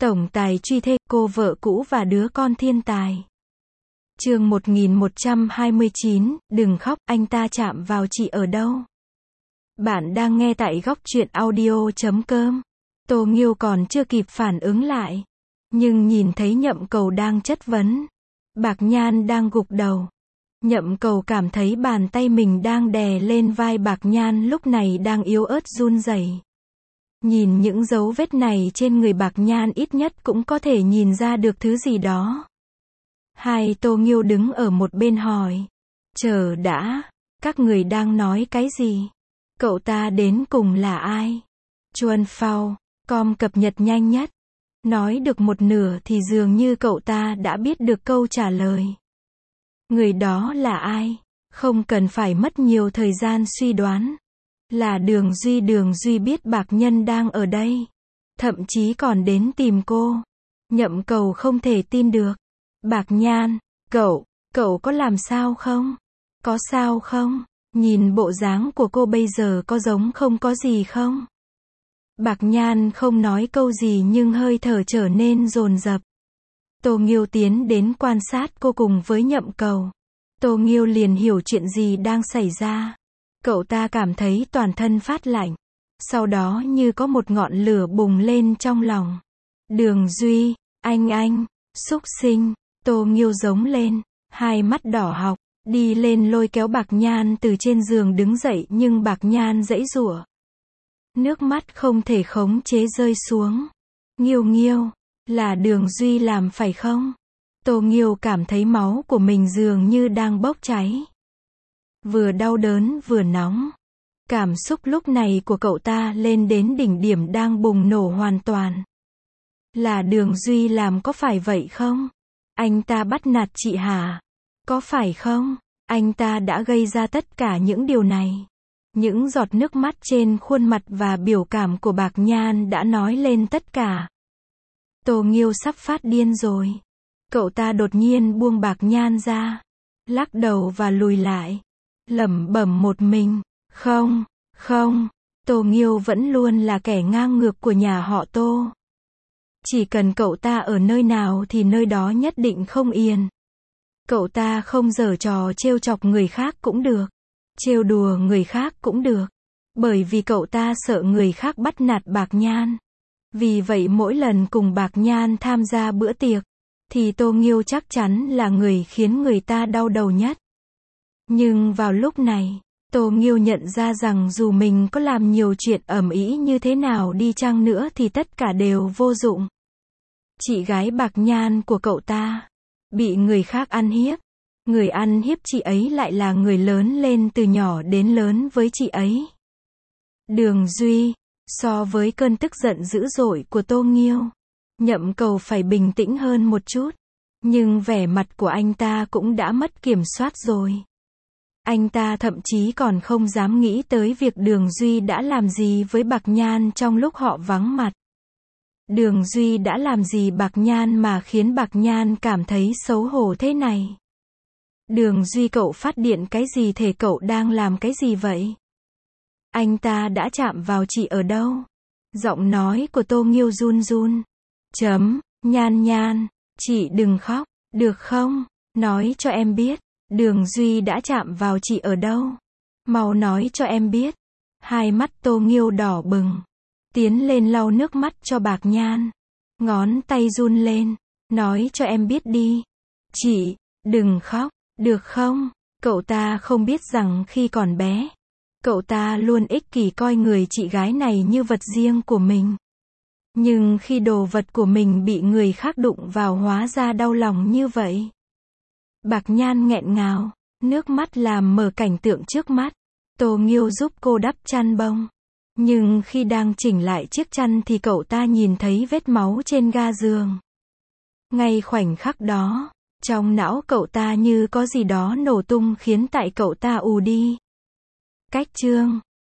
Tổng tài truy thê, cô vợ cũ và đứa con thiên tài. Chương 1129, đừng khóc, anh ta chạm vào chị ở đâu? Bạn đang nghe tại góc truyện audio.com. Tô Nghiêu còn chưa kịp phản ứng lại, nhưng nhìn thấy Nhậm Cầu đang chất vấn. Bạc Nhan đang gục đầu. Nhậm Cầu cảm thấy bàn tay mình đang đè lên vai Bạc Nhan lúc này đang yếu ớt run rẩy. Nhìn những dấu vết này trên người Bạc Nhan ít nhất cũng có thể nhìn ra được thứ gì đó. Hai Tô Nghiêu đứng ở một bên hỏi. Chờ đã, các người đang nói cái gì? Cậu ta đến cùng là ai? Chuan Phao, com cập nhật nhanh nhất. Nói được một nửa thì dường như cậu ta đã biết được câu trả lời. Người đó là ai? Không cần phải mất nhiều thời gian suy đoán. Là Đường Duy biết Bạc Nhân đang ở đây. Thậm chí còn đến tìm cô. Nhậm Cầu không thể tin được. Bạc Nhan, cậu có làm sao không? Có sao không? Nhìn bộ dáng của cô bây giờ có giống không có gì không? Bạc Nhan không nói câu gì nhưng hơi thở trở nên dồn dập. Tô Nghiêu tiến đến quan sát cô cùng với Nhậm Cầu. Tô Nghiêu liền hiểu chuyện gì đang xảy ra. Cậu ta cảm thấy toàn thân phát lạnh. Sau đó như có một ngọn lửa bùng lên trong lòng. Đường Duy, anh, xúc sinh. Tô Nghiêu giống lên, hai mắt đỏ học, đi lên lôi kéo Bạc Nhan từ trên giường đứng dậy nhưng Bạc Nhan giãy giụa. Nước mắt không thể khống chế rơi xuống. Nghiêu, là Đường Duy làm phải không? Tô Nghiêu cảm thấy máu của mình dường như đang bốc cháy. Vừa đau đớn vừa nóng. Cảm xúc lúc này của cậu ta lên đến đỉnh điểm đang bùng nổ hoàn toàn. Là Đường Duy làm có phải vậy không? Anh ta bắt nạt chị hả? Có phải không? Anh ta đã gây ra tất cả những điều này. Những giọt nước mắt trên khuôn mặt và biểu cảm của Bạc Nhan đã nói lên tất cả. Tô Nghiêu sắp phát điên rồi. Cậu ta đột nhiên buông Bạc Nhan ra. Lắc đầu và lùi lại. Lẩm bẩm một mình. Không. Tô Nghiêu vẫn luôn là kẻ ngang ngược của nhà họ Tô. Chỉ cần cậu ta ở nơi nào thì nơi đó nhất định không yên. Cậu ta không giở trò trêu chọc người khác cũng được. Trêu đùa người khác cũng được. Bởi vì cậu ta sợ người khác bắt nạt Bạc Nhan. Vì vậy mỗi lần cùng Bạc Nhan tham gia bữa tiệc, thì Tô Nghiêu chắc chắn là người khiến người ta đau đầu nhất. Nhưng vào lúc này, Tô Nghiêu nhận ra rằng dù mình có làm nhiều chuyện ầm ĩ như thế nào đi chăng nữa thì tất cả đều vô dụng. Chị gái Bạc Nhan của cậu ta bị người khác ăn hiếp. Người ăn hiếp chị ấy lại là người lớn lên từ nhỏ đến lớn với chị ấy. Đường Duy, so với cơn tức giận dữ dội của Tô Nghiêu, Nhậm Cầu phải bình tĩnh hơn một chút. Nhưng vẻ mặt của anh ta cũng đã mất kiểm soát rồi. Anh ta thậm chí còn không dám nghĩ tới việc Đường Duy đã làm gì với Bạc Nhan trong lúc họ vắng mặt. Đường Duy đã làm gì Bạc Nhan mà khiến Bạc Nhan cảm thấy xấu hổ thế này? Đường Duy, cậu phát điện cái gì thế? Cậu đang làm cái gì vậy? Anh ta đã chạm vào chị ở đâu? Giọng nói của Tô Nghiêu run. Nhan, chị đừng khóc, được không? Nói cho em biết, Đường Duy đã chạm vào chị ở đâu? Mau nói cho em biết. Hai mắt Tô Nghiêu đỏ bừng. Tiến lên lau nước mắt cho Bạc Nhan. Ngón tay run lên. Nói cho em biết đi. Chị, đừng khóc, được không? Cậu ta không biết rằng khi còn bé, cậu ta luôn ích kỷ coi người chị gái này như vật riêng của mình. Nhưng khi đồ vật của mình bị người khác đụng vào hóa ra đau lòng như vậy. Bạc Nhan nghẹn ngào, nước mắt làm mờ cảnh tượng trước mắt. Tô Nghiêu giúp cô đắp chăn bông. Nhưng khi đang chỉnh lại chiếc chăn thì cậu ta nhìn thấy vết máu trên ga giường. Ngay khoảnh khắc đó, trong não cậu ta như có gì đó nổ tung khiến tại cậu ta ù đi. Cách chương